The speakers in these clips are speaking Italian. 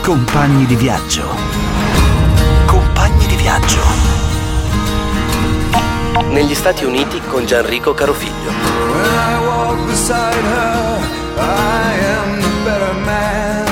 Compagni di viaggio. Compagni di viaggio. Negli Stati Uniti con Gianrico Carofiglio. When I walk beside her, I am the better man.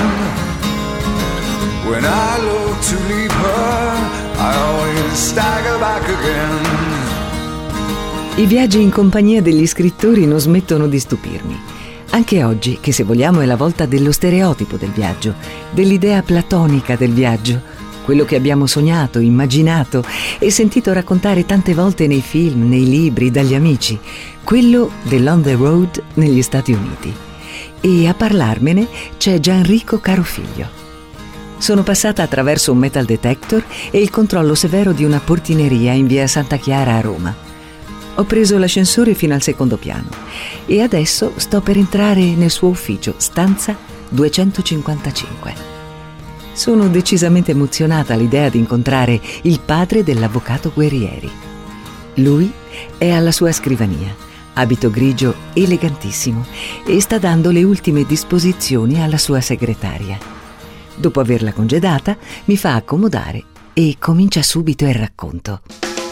When I look to leave her, I always stagger back again. I viaggi in compagnia degli scrittori non smettono di stupirmi. Anche oggi, che se vogliamo è la volta dello stereotipo del viaggio, dell'idea platonica del viaggio, quello che abbiamo sognato, immaginato e sentito raccontare tante volte nei film, nei libri, dagli amici, quello dell'on the road negli Stati Uniti. E a parlarmene c'è Gianrico Carofiglio. Sono passata attraverso un metal detector e il controllo severo di una portineria in via Santa Chiara a Roma. Ho preso l'ascensore fino al secondo piano e adesso sto per entrare nel suo ufficio, stanza 255. Sono decisamente emozionata all'idea di incontrare il padre dell'avvocato Guerrieri. Lui è alla sua scrivania, abito grigio elegantissimo, e sta dando le ultime disposizioni alla sua segretaria. Dopo averla congedata, mi fa accomodare e comincia subito il racconto.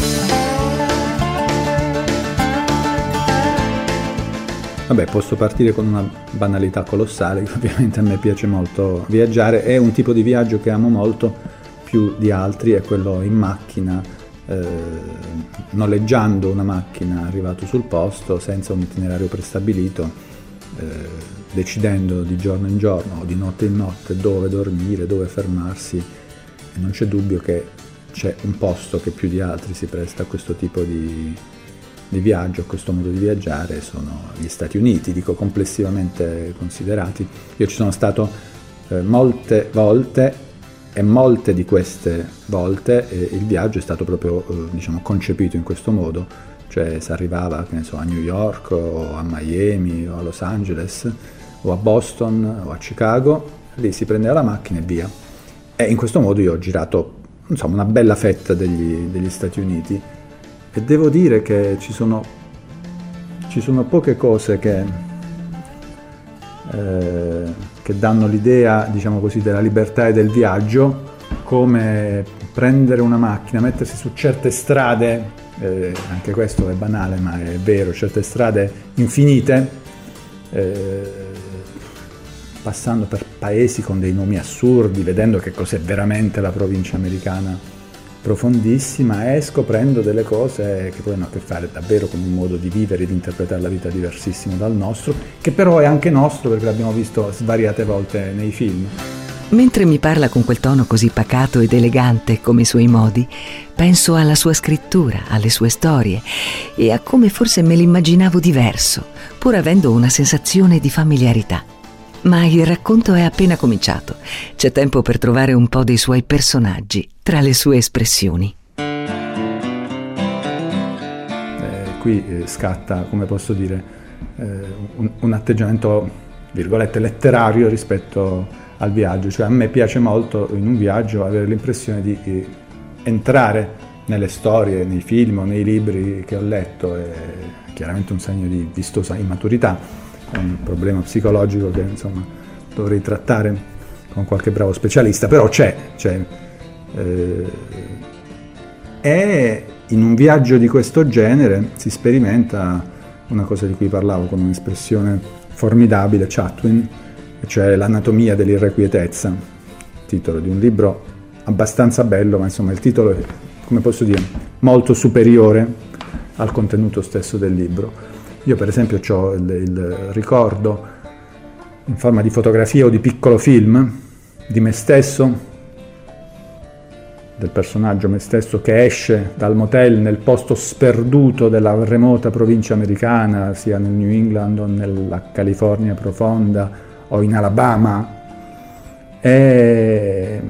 Vabbè, posso partire con una banalità colossale, che ovviamente a me piace molto viaggiare. È un tipo di viaggio che amo molto più di altri, è quello in macchina, noleggiando una macchina arrivato sul posto, senza un itinerario prestabilito, decidendo di giorno in giorno o di notte in notte dove dormire, dove fermarsi. E non c'è dubbio che c'è un posto che più di altri si presta a questo tipo di viaggio, a questo modo di viaggiare, sono gli Stati Uniti, dico complessivamente considerati. Io ci sono stato molte volte e molte di queste volte il viaggio è stato proprio concepito in questo modo, cioè si arrivava, che ne so, a New York o a Miami o a Los Angeles o a Boston o a Chicago, lì si prendeva la macchina e via. E in questo modo io ho girato, insomma, una bella fetta degli Stati Uniti. E devo dire che ci sono poche cose che danno l'idea, diciamo così, della libertà e del viaggio, come prendere una macchina, mettersi su certe strade, anche questo è banale ma è vero, certe strade infinite, passando per paesi con dei nomi assurdi, vedendo che cos'è veramente la provincia americana profondissima e scoprendo delle cose che poi hanno a che fare davvero con un modo di vivere e di interpretare la vita diversissimo dal nostro, che però è anche nostro perché l'abbiamo visto svariate volte nei film. Mentre mi parla con quel tono così pacato ed elegante come i suoi modi, penso alla sua scrittura, alle sue storie e a come forse me l'immaginavo diverso, pur avendo una sensazione di familiarità. Ma il racconto è appena cominciato. C'è tempo per trovare un po' dei suoi personaggi tra le sue espressioni. Qui scatta, come posso dire, un atteggiamento, virgolette, letterario rispetto al viaggio. Cioè a me piace molto in un viaggio avere l'impressione di entrare nelle storie, nei film o nei libri che ho letto. È chiaramente un segno di vistosa immaturità. È un problema psicologico che, insomma, dovrei trattare con qualche bravo specialista, però c'è. E in un viaggio di questo genere si sperimenta una cosa di cui parlavo con un'espressione formidabile, Chatwin, cioè l'anatomia dell'irrequietezza, titolo di un libro abbastanza bello, ma insomma il titolo è, come posso dire, molto superiore al contenuto stesso del libro. Io per esempio ho il ricordo in forma di fotografia o di piccolo film di me stesso, del personaggio me stesso che esce dal motel nel posto sperduto della remota provincia americana, sia nel New England o nella California profonda o in Alabama, e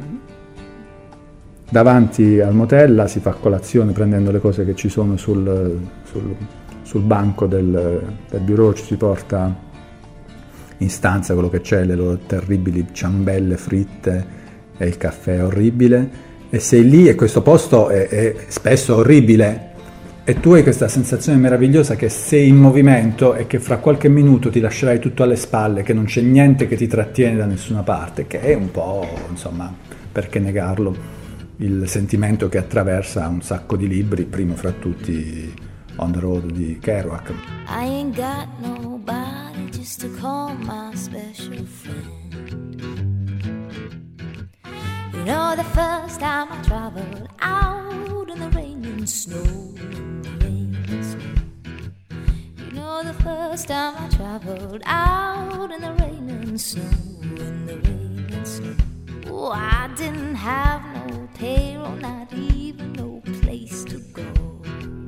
davanti al motel si fa colazione prendendo le cose che ci sono sul banco del bureau, ci si porta in stanza quello che c'è, le loro terribili ciambelle fritte e il caffè orribile, e sei lì e questo posto è spesso orribile E tu hai questa sensazione meravigliosa che sei in movimento e che fra qualche minuto ti lascerai tutto alle spalle, che non c'è niente che ti trattiene da nessuna parte, che è un po', insomma, perché negarlo, il sentimento che attraversa un sacco di libri, primo fra tutti On the Road di Kerouac. I ain't got nobody just to call my special friend. You know, the first time I traveled out in the rain and snow. The first time I traveled out in the rain and snow, in the rain and snow. Oh, I didn't have no payroll, not even no place to go.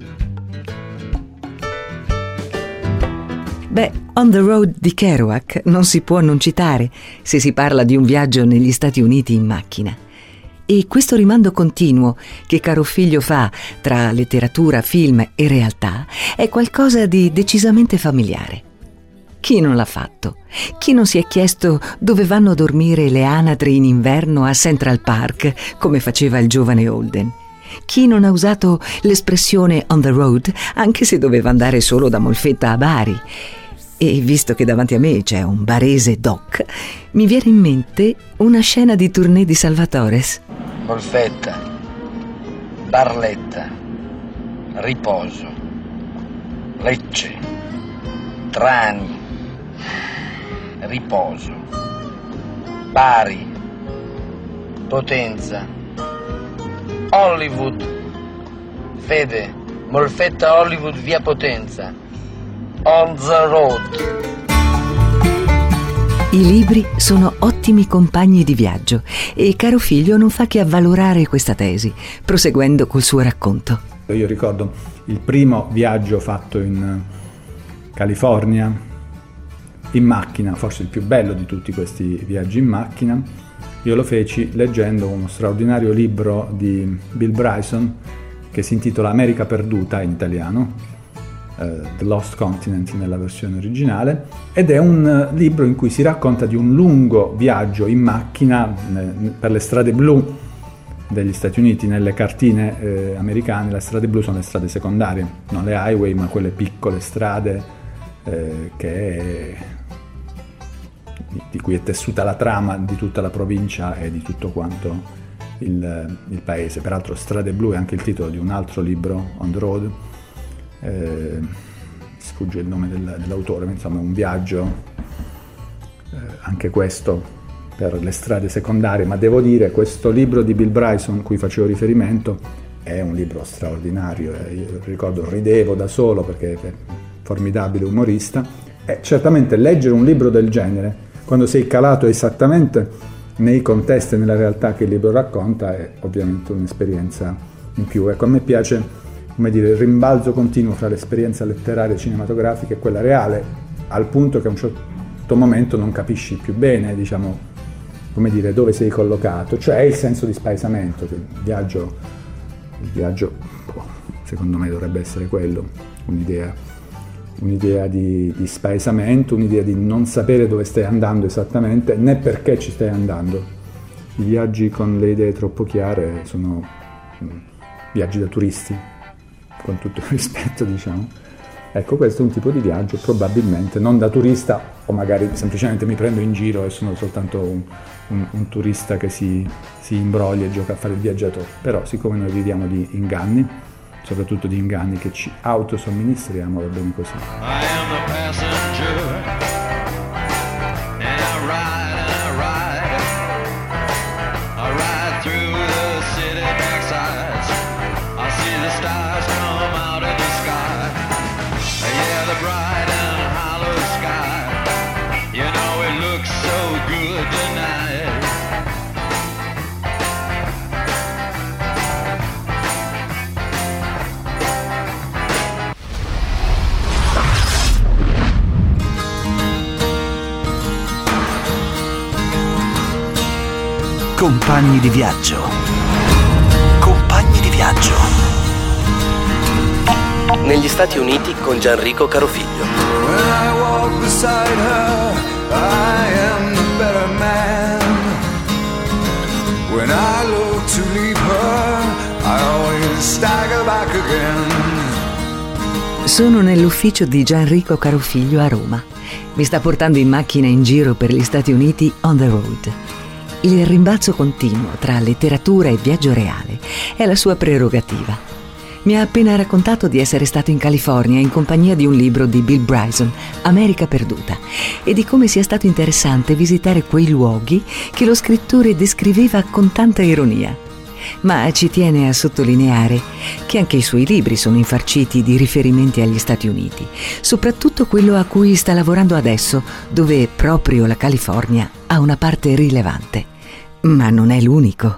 Beh, On the Road di Kerouac non si può non citare se si parla di un viaggio negli Stati Uniti in macchina. E questo rimando continuo che Carofiglio fa tra letteratura, film e realtà è qualcosa di decisamente familiare. Chi non l'ha fatto? Chi non si è chiesto dove vanno a dormire le anatre in inverno a Central Park, come faceva il giovane Holden? Chi non ha usato l'espressione on the road, anche se doveva andare solo da Molfetta a Bari? E visto che davanti a me c'è un barese doc, mi viene in mente una scena di tournée di Salvatores. Molfetta, Barletta, Riposo, Lecce, Trani, Riposo, Bari, Potenza, Hollywood, Fede, Molfetta, Hollywood, via Potenza, On the Road. I libri sono ottimi compagni di viaggio e Carofiglio non fa che avvalorare questa tesi, proseguendo col suo racconto. Io ricordo il primo viaggio fatto in California, in macchina, forse il più bello di tutti questi viaggi in macchina. Io lo feci leggendo uno straordinario libro di Bill Bryson che si intitola America perduta in italiano, The Lost Continent nella versione originale, ed è un libro in cui si racconta di un lungo viaggio in macchina per le strade blu degli Stati Uniti. Nelle cartine americane le strade blu sono le strade secondarie, non le highway, ma quelle piccole strade di cui è tessuta la trama di tutta la provincia e di tutto quanto il paese. Peraltro Strade blu è anche il titolo di un altro libro, On the Road, sfugge il nome dell'autore, ma insomma è un viaggio anche questo per le strade secondarie. Ma devo dire, questo libro di Bill Bryson a cui facevo riferimento è un libro straordinario, io ricordo ridevo da solo perché è formidabile umorista, e certamente leggere un libro del genere quando sei calato esattamente nei contesti e nella realtà che il libro racconta è ovviamente un'esperienza in più. Ecco, a me piace, come dire, il rimbalzo continuo fra l'esperienza letteraria e cinematografica e quella reale, al punto che a un certo momento non capisci più bene, diciamo, come dire, dove sei collocato, cioè è il senso di spaesamento, che il viaggio secondo me dovrebbe essere quello, un'idea di spaesamento, un'idea di non sapere dove stai andando esattamente, né perché ci stai andando. I viaggi con le idee troppo chiare sono viaggi da turisti, con tutto il rispetto, diciamo. Ecco, questo è un tipo di viaggio probabilmente non da turista, o magari semplicemente mi prendo in giro e sono soltanto un turista che si imbroglia e gioca a fare il viaggiatore. Però siccome noi viviamo di inganni, soprattutto di inganni che ci autosomministriamo, va bene così. I am the passenger, and I ride through the city backsides. I see the stars come out of the sky, yeah, the bright and hollow sky, you know it looks so good tonight. Compagni di viaggio. Compagni di viaggio. Negli Stati Uniti con Gianrico Carofiglio. When I walk beside her, I am the better man. When I look to leave her, I always stagger back again. Sono nell'ufficio di Gianrico Carofiglio a Roma. Mi sta portando in macchina in giro per gli Stati Uniti on the road. Il rimbalzo continuo tra letteratura e viaggio reale è la sua prerogativa. Mi ha appena raccontato di essere stato in California in compagnia di un libro di Bill Bryson, America perduta, e di come sia stato interessante visitare quei luoghi che lo scrittore descriveva con tanta ironia. Ma ci tiene a sottolineare che anche i suoi libri sono infarciti di riferimenti agli Stati Uniti, soprattutto quello a cui sta lavorando adesso, dove proprio la California ha una parte rilevante. Ma non è l'unico.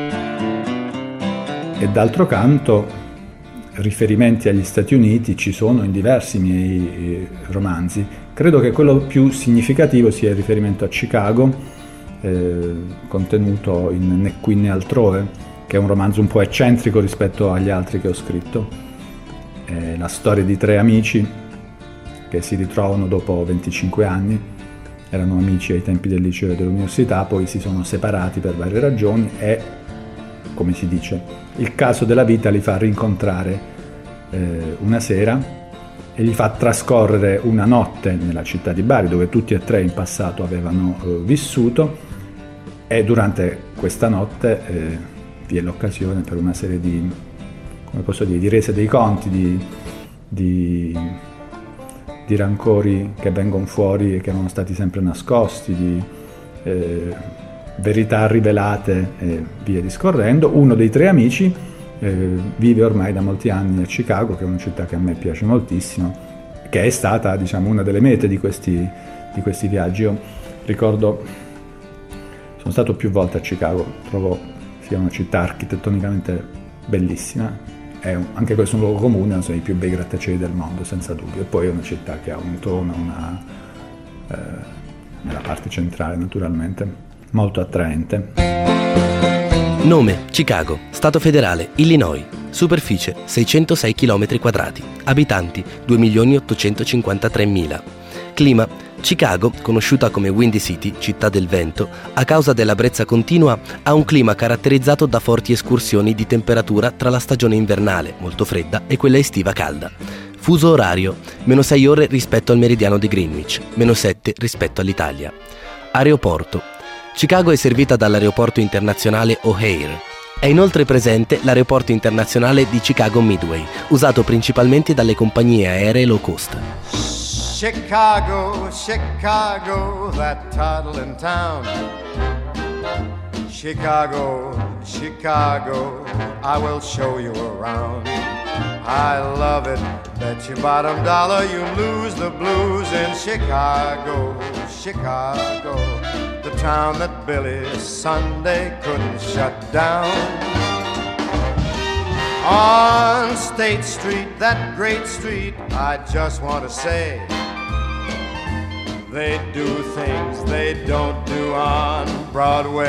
E d'altro canto, riferimenti agli Stati Uniti ci sono in diversi miei romanzi. Credo che quello più significativo sia il riferimento a Chicago, contenuto in Né qui né altrove, che è un romanzo un po' eccentrico rispetto agli altri che ho scritto. È la storia di 3 amici che si ritrovano dopo 25 anni, erano amici ai tempi del liceo e dell'università, poi si sono separati per varie ragioni e, come si dice, il caso della vita li fa rincontrare una sera e gli fa trascorrere una notte nella città di Bari, dove tutti e 3 in passato avevano vissuto, e durante questa notte vi è l'occasione per una serie di, come posso dire, di rese dei conti, di rancori che vengono fuori e che erano stati sempre nascosti, di verità rivelate e via discorrendo. Uno dei 3 amici vive ormai da molti anni a Chicago, che è una città che a me piace moltissimo, che è stata, diciamo, una delle mete di questi viaggi. Io ricordo, sono stato più volte a Chicago, trovo sia una città architettonicamente bellissima, è anche questo un luogo comune, sono i più bei grattacieli del mondo senza dubbio, e poi è una città che ha un tono, nella parte centrale naturalmente, molto attraente. Nome: Chicago, Stato federale, Illinois, superficie 606 km², abitanti 2.853.000, clima: Chicago, conosciuta come Windy City, città del vento, a causa della brezza continua, ha un clima caratterizzato da forti escursioni di temperatura tra la stagione invernale, molto fredda, e quella estiva calda. Fuso orario: -6 ore rispetto al meridiano di Greenwich, -7 rispetto all'Italia. Aeroporto: Chicago è servita dall'aeroporto internazionale O'Hare. È inoltre presente l'aeroporto internazionale di Chicago Midway, usato principalmente dalle compagnie aeree low cost. Chicago, Chicago, that toddling town. Chicago, Chicago, I will show you around. I love it, bet your bottom dollar you lose the blues in Chicago, Chicago, the town that Billy Sunday couldn't shut down. On State Street, that great street, I just want to say, they do things they don't do on Broadway.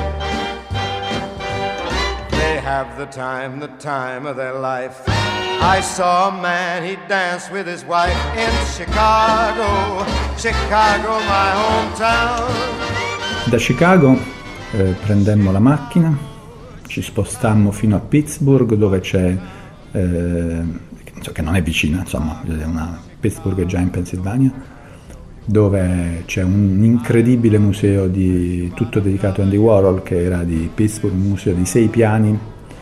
They have the time of their life. I saw a man, he danced with his wife in Chicago, Chicago, my hometown. Da Chicago prendemmo la macchina, ci spostammo fino a Pittsburgh, dove c'è, che non è vicina, insomma, Pittsburgh è già in Pennsylvania, dove c'è un incredibile museo tutto dedicato a Andy Warhol, che era di Pittsburgh, un museo di 6 piani.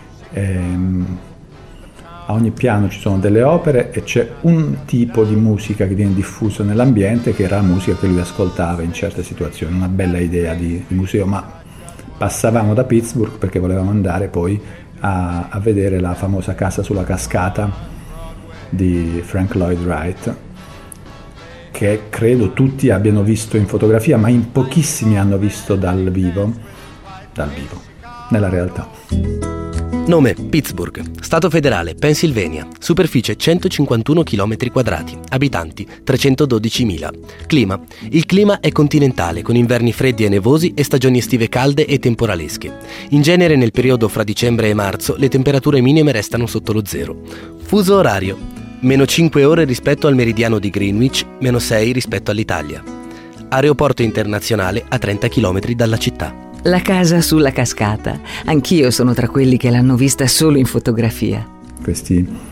A ogni piano ci sono delle opere e c'è un tipo di musica che viene diffuso nell'ambiente, che era la musica che lui ascoltava in certe situazioni. Una bella idea di museo, ma passavamo da Pittsburgh perché volevamo andare poi a vedere la famosa casa sulla cascata di Frank Lloyd Wright, che credo tutti abbiano visto in fotografia, ma in pochissimi hanno visto dal vivo, nella realtà. Nome: Pittsburgh, Stato federale, Pennsylvania, superficie 151 km², abitanti 312.000, clima: il clima è continentale, con inverni freddi e nevosi e stagioni estive calde e temporalesche. In genere nel periodo fra dicembre e marzo le temperature minime restano sotto lo zero. Fuso orario: -5 ore rispetto al meridiano di Greenwich, -6 rispetto all'Italia. Aeroporto internazionale a 30 km dalla città. La casa sulla cascata. Anch'io sono tra quelli che l'hanno vista solo in fotografia. Questi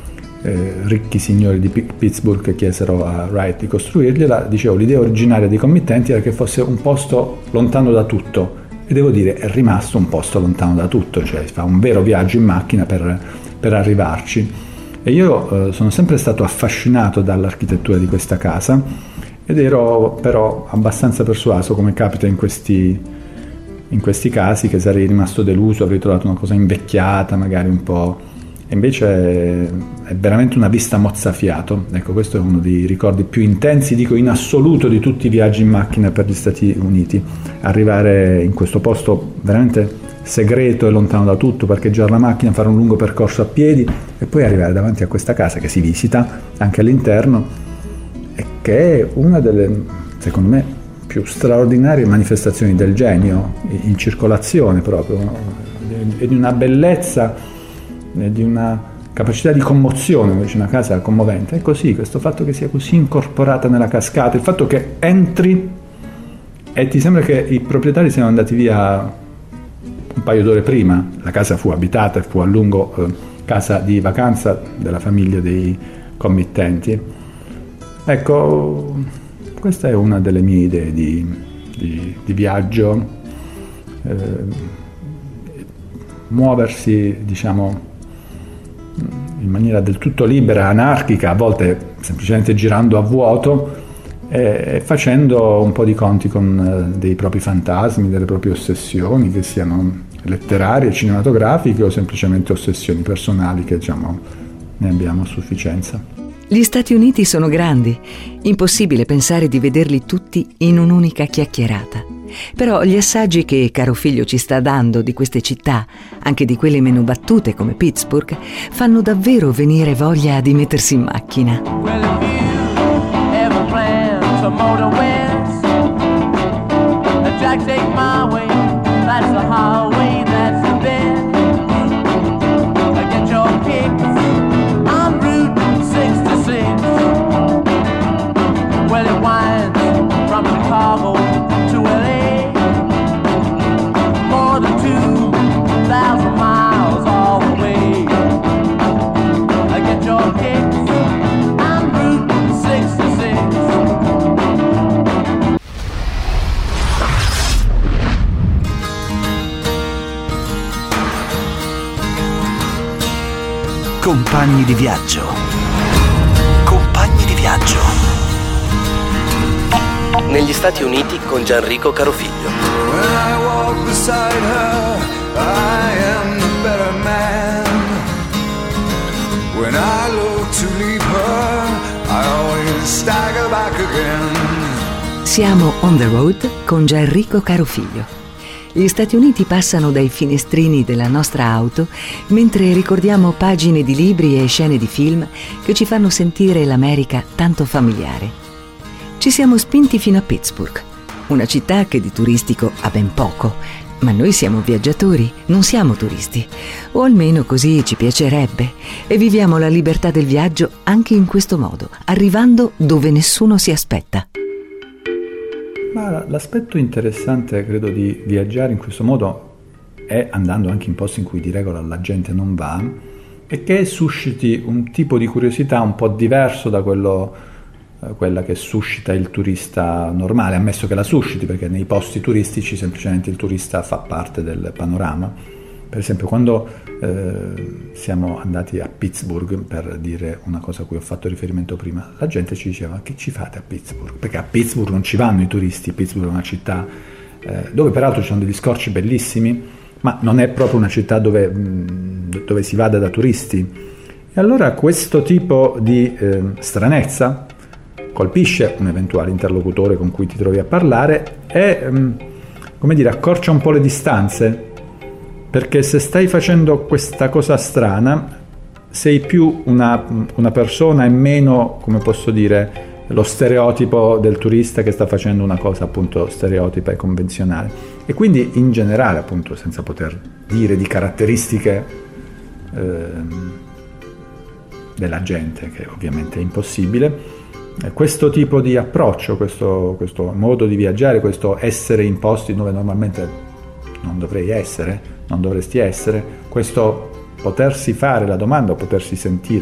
ricchi signori di Pittsburgh che chiesero a Wright di costruirgliela. Dicevo, l'idea originaria dei committenti era che fosse un posto lontano da tutto, e devo dire è rimasto un posto lontano da tutto, cioè si fa un vero viaggio in macchina per arrivarci. E io sono sempre stato affascinato dall'architettura di questa casa, ed ero però abbastanza persuaso, come capita in questi casi, che sarei rimasto deluso, avrei trovato una cosa invecchiata, magari un po'. E invece è veramente una vista mozzafiato. Ecco, questo è uno dei ricordi più intensi, dico in assoluto, di tutti i viaggi in macchina per gli Stati Uniti. Arrivare in questo posto veramente segreto e lontano da tutto, parcheggiare la macchina, fare un lungo percorso a piedi e poi arrivare davanti a questa casa che si visita anche all'interno, e che è una delle, secondo me, più straordinarie manifestazioni del genio in circolazione proprio, e di una bellezza, di una capacità di commozione, invece una casa commovente. È così, questo fatto che sia così incorporata nella cascata, il fatto che entri e ti sembra che i proprietari siano andati via un paio d'ore prima. La casa fu abitata e fu a lungo casa di vacanza della famiglia dei committenti. Ecco, questa è una delle mie idee di viaggio, muoversi, diciamo, in maniera del tutto libera, anarchica, a volte semplicemente girando a vuoto e facendo un po' di conti con dei propri fantasmi, delle proprie ossessioni, che siano letterarie, cinematografiche o semplicemente ossessioni personali, che diciamo ne abbiamo a sufficienza. Gli Stati Uniti sono grandi, impossibile pensare di vederli tutti in un'unica chiacchierata. Però gli assaggi che Caro Figlio ci sta dando di queste città, anche di quelle meno battute come Pittsburgh, fanno davvero venire voglia di mettersi in macchina. Compagni di viaggio. Compagni di viaggio. Negli Stati Uniti con Gianrico Carofiglio. When I walk beside her, I am the better man. When I look to leave her, I always stagger back again. Siamo on the road con Gianrico Carofiglio. Gli Stati Uniti passano dai finestrini della nostra auto mentre ricordiamo pagine di libri e scene di film che ci fanno sentire l'America tanto familiare. Ci siamo spinti fino a Pittsburgh, una città che di turistico ha ben poco, ma noi siamo viaggiatori, non siamo turisti, o almeno così ci piacerebbe, e viviamo la libertà del viaggio anche in questo modo, arrivando dove nessuno si aspetta. Ma l'aspetto interessante, credo, di viaggiare in questo modo, è andando anche in posti in cui di regola la gente non va, e che susciti un tipo di curiosità un po' diverso da quella che suscita il turista normale, ammesso che la susciti, perché nei posti turistici semplicemente il turista fa parte del panorama. Per esempio, quando siamo andati a Pittsburgh, per dire una cosa a cui ho fatto riferimento prima, la gente ci diceva: che ci fate a Pittsburgh? Perché a Pittsburgh non ci vanno i turisti. Pittsburgh è una città dove peraltro ci sono degli scorci bellissimi, ma non è proprio una città dove si vada da turisti. E allora questo tipo di stranezza colpisce un eventuale interlocutore con cui ti trovi a parlare e, come dire, accorcia un po' le distanze, perché se stai facendo questa cosa strana sei più una persona e meno, come posso dire, lo stereotipo del turista che sta facendo una cosa appunto stereotipa e convenzionale. E quindi in generale, appunto, senza poter dire di caratteristiche della gente, che ovviamente è impossibile, questo tipo di approccio, questo modo di viaggiare, questo essere in posti dove normalmente non dovrei essere, non dovresti essere, questo potersi fare la domanda o potersi sentire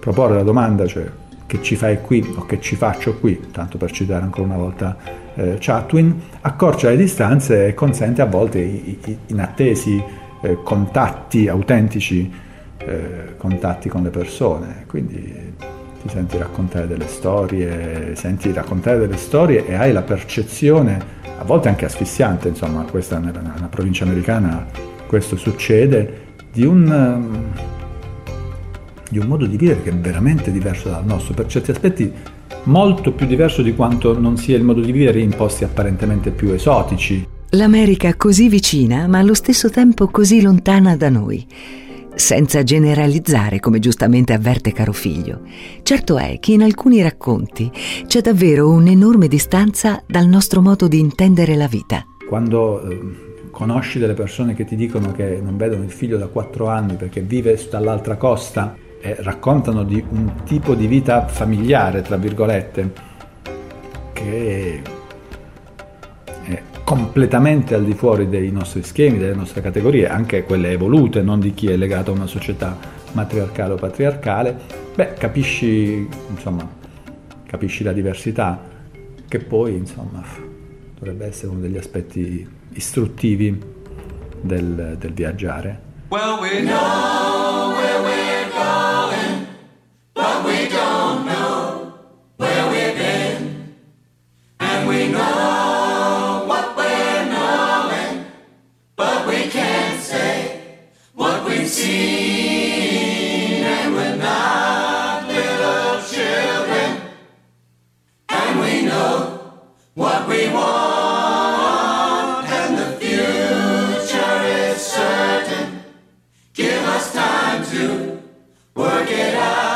proporre la domanda, cioè che ci fai qui o che ci faccio qui, tanto per citare ancora una volta Chatwin, accorcia le distanze e consente a volte inattesi contatti autentici, contatti con le persone. Quindi ti senti raccontare delle storie e hai la percezione, a volte anche asfissiante, insomma, questa nella provincia americana questo succede, di un modo di vivere che è veramente diverso dal nostro, per certi aspetti molto più diverso di quanto non sia il modo di vivere in posti apparentemente più esotici. L'America così vicina, ma allo stesso tempo così lontana da noi. Senza generalizzare, come giustamente avverte caro figlio, certo è che in alcuni racconti c'è davvero un'enorme distanza dal nostro modo di intendere la vita. Quando conosci delle persone che ti dicono che non vedono il figlio da 4 anni perché vive dall'altra costa e raccontano di un tipo di vita familiare, tra virgolette, che è completamente al di fuori dei nostri schemi, delle nostre categorie, anche quelle evolute, non di chi è legato a una società matriarcale o patriarcale, capisci la diversità, che poi, insomma, dovrebbe essere uno degli aspetti istruttivi del viaggiare. Well, we know where we're going, but we don't know where we've been. And we know what we're knowing, but we can't say what we've seen. And we're not little children, and we know what we want, and the future is certain. Give us time to work it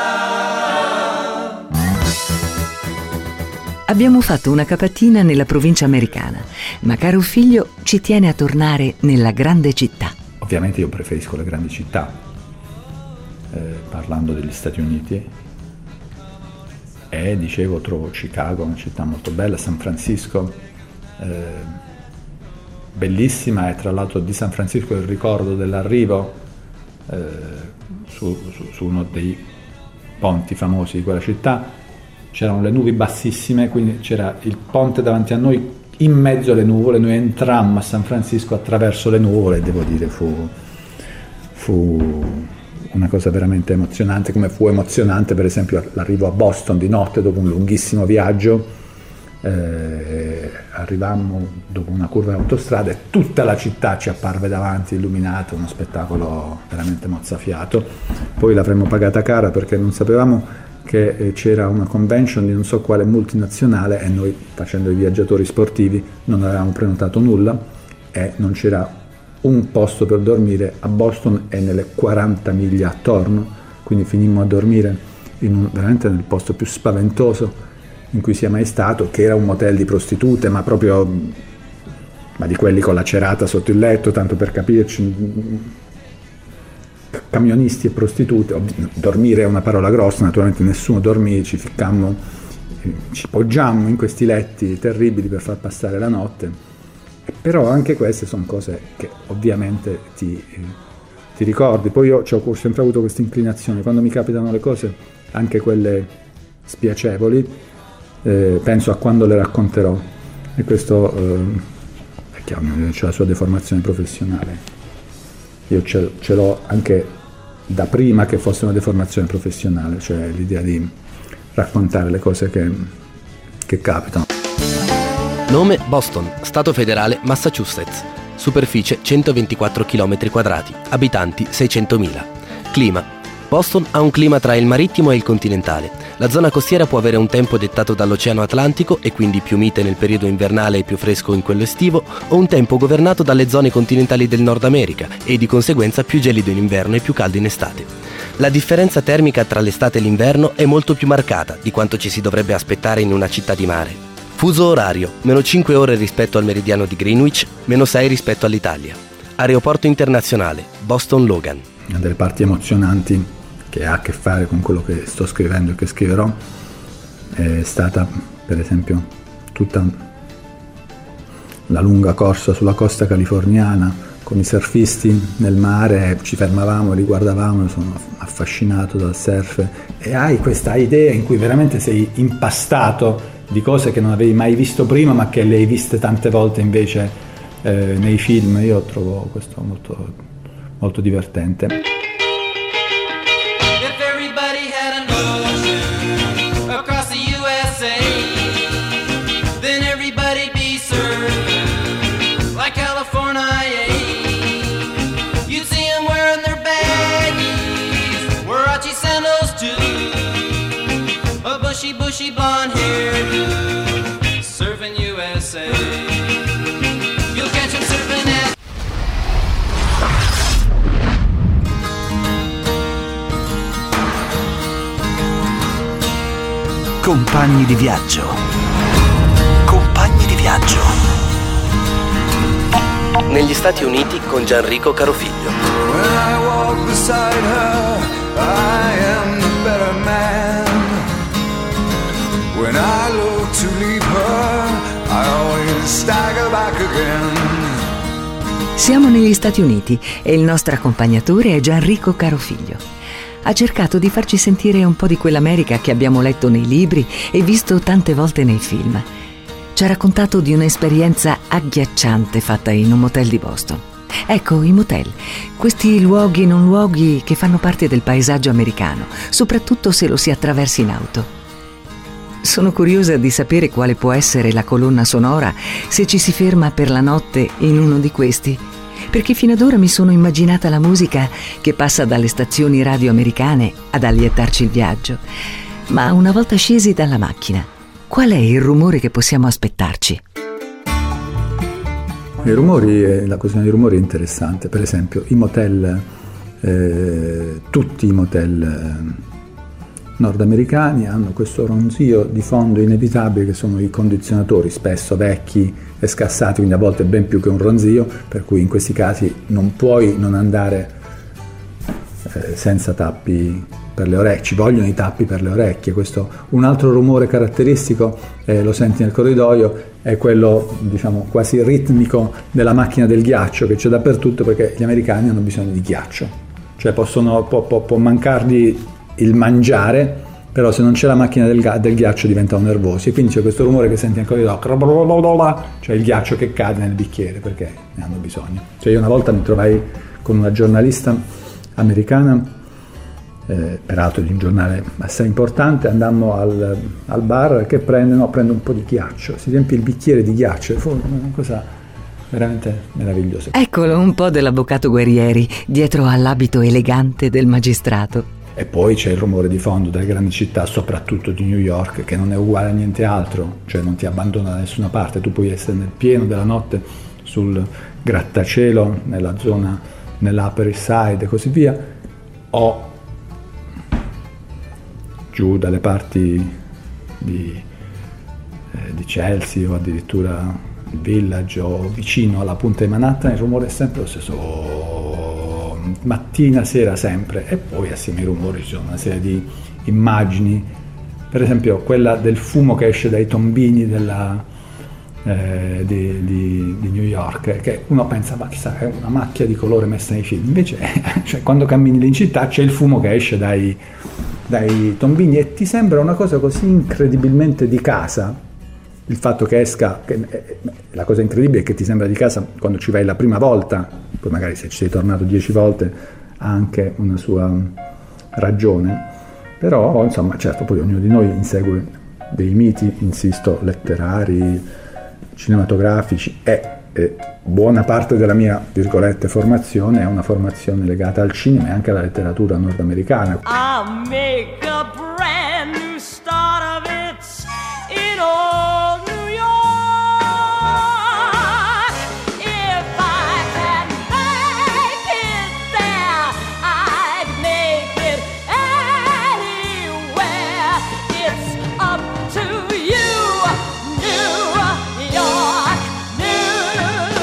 out. Abbiamo fatto una capatina nella provincia americana, ma caro figlio ci tiene a tornare nella grande città. Ovviamente io preferisco le grandi città, parlando degli Stati Uniti, e dicevo, trovo Chicago una città molto bella, San Francisco bellissima, e tra l'altro di San Francisco il ricordo dell'arrivo su uno dei ponti famosi di quella città. C'erano le nubi bassissime, quindi c'era il ponte davanti a noi, in mezzo alle nuvole. Noi entrammo a San Francisco attraverso le nuvole, e devo dire fu una cosa veramente emozionante, come fu emozionante per esempio l'arrivo a Boston di notte dopo un lunghissimo viaggio. Arrivammo dopo una curva di autostrada e tutta la città ci apparve davanti illuminata, uno spettacolo veramente mozzafiato. Poi l'avremmo pagata cara perché non sapevamo che c'era una convention di non so quale multinazionale e noi, facendo i viaggiatori sportivi, non avevamo prenotato nulla e non c'era un posto per dormire a Boston e nelle 40 miglia attorno, quindi finimmo a dormire veramente nel posto più spaventoso in cui sia mai stato, che era un motel di prostitute, ma di quelli con la cerata sotto il letto, tanto per capirci, camionisti e prostitute. Dormire è una parola grossa, naturalmente nessuno dormì, ci ficcammo, ci poggiammo in questi letti terribili per far passare la notte. Però anche queste sono cose che ovviamente ti ricordi. Poi io ho sempre avuto questa inclinazione, quando mi capitano le cose, anche quelle spiacevoli, penso a quando le racconterò, e questo è chiaro, c'è la sua deformazione professionale. Io ce l'ho anche da prima che fosse una deformazione professionale, cioè l'idea di raccontare le cose che capitano. Nome Boston, Stato federale Massachusetts. Superficie 124 km², abitanti 600.000. Clima. Boston ha un clima tra il marittimo e il continentale. La zona costiera può avere un tempo dettato dall'Oceano Atlantico e quindi più mite nel periodo invernale e più fresco in quello estivo, o un tempo governato dalle zone continentali del Nord America e di conseguenza più gelido in inverno e più caldo in estate. La differenza termica tra l'estate e l'inverno è molto più marcata di quanto ci si dovrebbe aspettare in una città di mare. Fuso orario, meno 5 ore rispetto al meridiano di Greenwich, meno 6 rispetto all'Italia. Aeroporto internazionale, Boston Logan. Una delle parti emozionanti che ha a che fare con quello che sto scrivendo e che scriverò è stata, per esempio, tutta la lunga corsa sulla costa californiana, con i surfisti nel mare, ci fermavamo, li guardavamo, sono affascinato dal surf, e hai questa idea in cui veramente sei impastato di cose che non avevi mai visto prima, ma che le hai viste tante volte invece nei film. Io trovo questo molto, molto divertente. Bushy blonde hair, surfing USA. You'll catch him surfing at Compagni di viaggio. Compagni di viaggio. Negli Stati Uniti con Gianrico Carofiglio. When I walk beside her, I am the better man. When I look to leave her, I always stagger back again. Siamo negli Stati Uniti e il nostro accompagnatore è Gianrico Carofiglio. Ha cercato di farci sentire un po' di quell'America che abbiamo letto nei libri e visto tante volte nei film. Ci ha raccontato di un'esperienza agghiacciante fatta in un motel di Boston. Ecco, i motel, questi luoghi non luoghi che fanno parte del paesaggio americano, soprattutto se lo si attraversa in auto. Sono curiosa di sapere quale può essere la colonna sonora se ci si ferma per la notte in uno di questi, perché fino ad ora mi sono immaginata la musica che passa dalle stazioni radio americane ad allietarci il viaggio. Ma una volta scesi dalla macchina, qual è il rumore che possiamo aspettarci? I rumori, la questione dei rumori è interessante. Per esempio, i motel, tutti i motel nordamericani hanno questo ronzio di fondo inevitabile, che sono i condizionatori, spesso vecchi e scassati, quindi a volte ben più che un ronzio, per cui in questi casi non puoi non andare senza tappi per le orecchie, ci vogliono i tappi per le orecchie. Questo, un altro rumore caratteristico, lo senti nel corridoio, è quello, diciamo, quasi ritmico della macchina del ghiaccio che c'è dappertutto, perché gli americani hanno bisogno di ghiaccio, cioè può mancargli il mangiare, però se non c'è la macchina del ghiaccio diventano nervosi, e quindi c'è questo rumore che senti ancora, cioè il ghiaccio che cade nel bicchiere, perché ne hanno bisogno. Cioè io una volta mi trovai con una giornalista americana, peraltro di un giornale assai importante, andammo al bar, che prende un po' di ghiaccio, si riempie il bicchiere di ghiaccio, fu una cosa veramente meravigliosa. Eccolo un po' dell'avvocato Guerrieri dietro all'abito elegante del magistrato. E poi c'è il rumore di fondo delle grandi città, soprattutto di New York, che non è uguale a niente altro, cioè non ti abbandona da nessuna parte. Tu puoi essere nel pieno della notte sul grattacielo, nella zona, nell'Upper East Side e così via, o giù dalle parti di Chelsea o addirittura il Village o vicino alla punta di Manhattan. Il rumore è sempre lo stesso, mattina, sera, sempre. E poi assieme ai rumori ci sono una serie di immagini, per esempio quella del fumo che esce dai tombini di New York, che uno pensa, ma chissà, è una macchia di colore messa nei film, invece cioè, quando cammini lì in città c'è il fumo che esce dai tombini, e ti sembra una cosa così incredibilmente di casa, il fatto che esca, la cosa incredibile è che ti sembra di casa quando ci vai la prima volta, poi magari se ci sei tornato 10 volte ha anche una sua ragione, però insomma certo poi ognuno di noi insegue dei miti, insisto, letterari, cinematografici, e buona parte della mia, virgolette, formazione è una formazione legata al cinema e anche alla letteratura nordamericana. I'll make a brand new start of it in old New York. If I can make it there, I'd make it anywhere. It's up to you, New York, New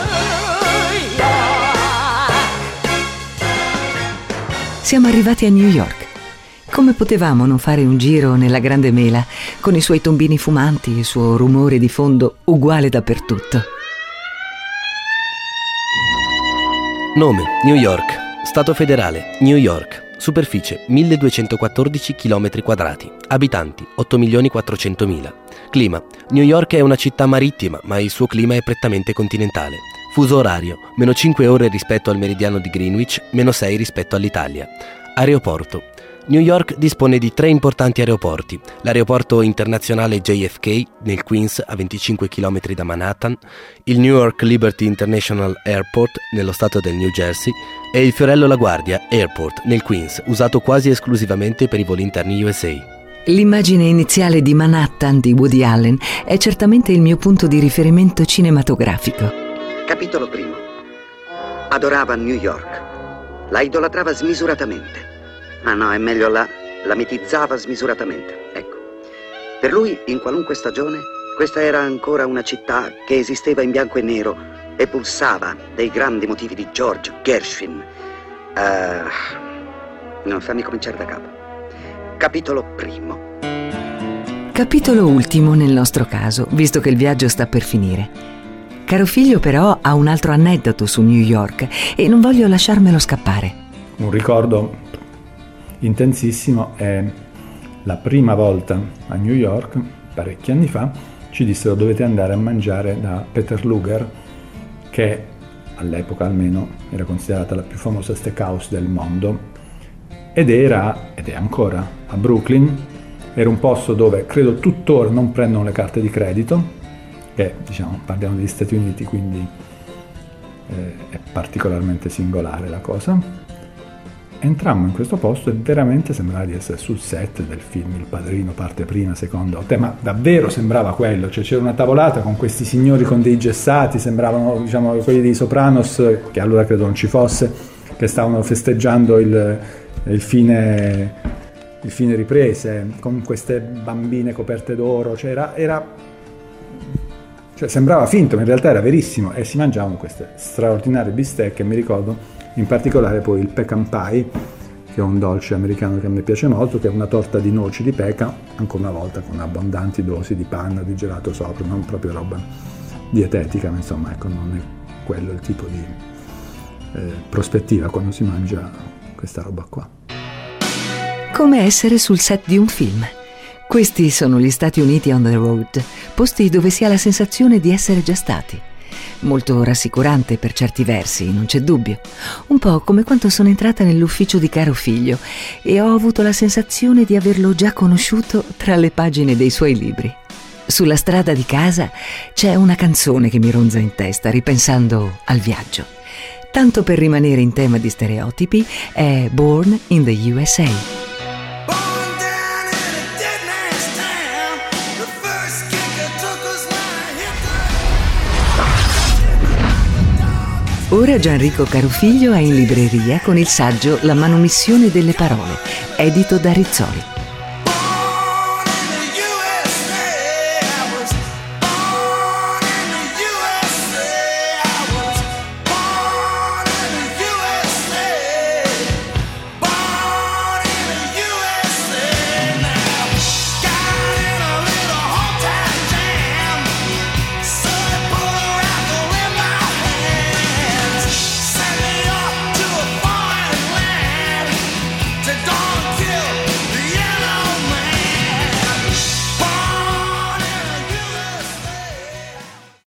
York. Siamo arrivati a New York. Come potevamo non fare un giro nella Grande Mela, con i suoi tombini fumanti, il suo rumore di fondo uguale dappertutto? Nome: New York. Stato federale: New York. Superficie: 1214 km². Abitanti: 8.400.000. Clima: New York è una città marittima, ma il suo clima è prettamente continentale. Fuso orario: meno 5 ore rispetto al meridiano di Greenwich, meno 6 rispetto all'Italia. Aeroporto: New York dispone di 3 importanti aeroporti: l'aeroporto internazionale JFK nel Queens a 25 km da Manhattan, il Newark Liberty International Airport nello stato del New Jersey e il Fiorello LaGuardia Airport nel Queens, usato quasi esclusivamente per i voli interni USA. L'immagine iniziale di Manhattan di Woody Allen è certamente il mio punto di riferimento cinematografico. Capitolo primo. Adorava New York. La idolatrava smisuratamente. Ah no, è meglio la mitizzava smisuratamente, ecco. Per lui, in qualunque stagione, questa era ancora una città che esisteva in bianco e nero e pulsava dei grandi motivi di George Gershwin. Non fammi cominciare da capo. Capitolo primo. Capitolo ultimo nel nostro caso, visto che il viaggio sta per finire. Caro figlio però ha un altro aneddoto su New York e non voglio lasciarmelo scappare. Un ricordo intensissimo è la prima volta a New York, parecchi anni fa, ci dissero dovete andare a mangiare da Peter Luger, che all'epoca almeno era considerata la più famosa steakhouse del mondo, ed è ancora a Brooklyn. Era un posto dove credo tuttora non prendono le carte di credito, che diciamo parliamo degli Stati Uniti, quindi è particolarmente singolare la cosa. Entrammo in questo posto e veramente sembrava di essere sul set del film Il Padrino, parte prima, seconda, ma davvero sembrava quello, cioè c'era una tavolata con questi signori con dei gessati, sembravano diciamo quelli dei Sopranos, che allora credo non ci fosse, che stavano festeggiando il fine riprese, con queste bambine coperte d'oro, cioè cioè sembrava finto, ma in realtà era verissimo, e si mangiavano queste straordinarie bistecche. Mi ricordo in particolare poi il pecan pie, che è un dolce americano che a me piace molto, che è una torta di noci di pecan, ancora una volta con abbondanti dosi di panna, di gelato sopra, non proprio roba dietetica, ma insomma ecco, non è quello il tipo di prospettiva quando si mangia questa roba qua. Come essere sul set di un film. Questi sono gli Stati Uniti on the road, posti dove si ha la sensazione di essere già stati. Molto rassicurante per certi versi, non c'è dubbio. Un po' come quando sono entrata nell'ufficio di caro figlio e ho avuto la sensazione di averlo già conosciuto tra le pagine dei suoi libri. Sulla strada di casa c'è una canzone che mi ronza in testa ripensando al viaggio. Tanto per rimanere in tema di stereotipi, è Born in the USA. Ora Gianrico Carofiglio è in libreria con il saggio La manomissione delle parole, edito da Rizzoli.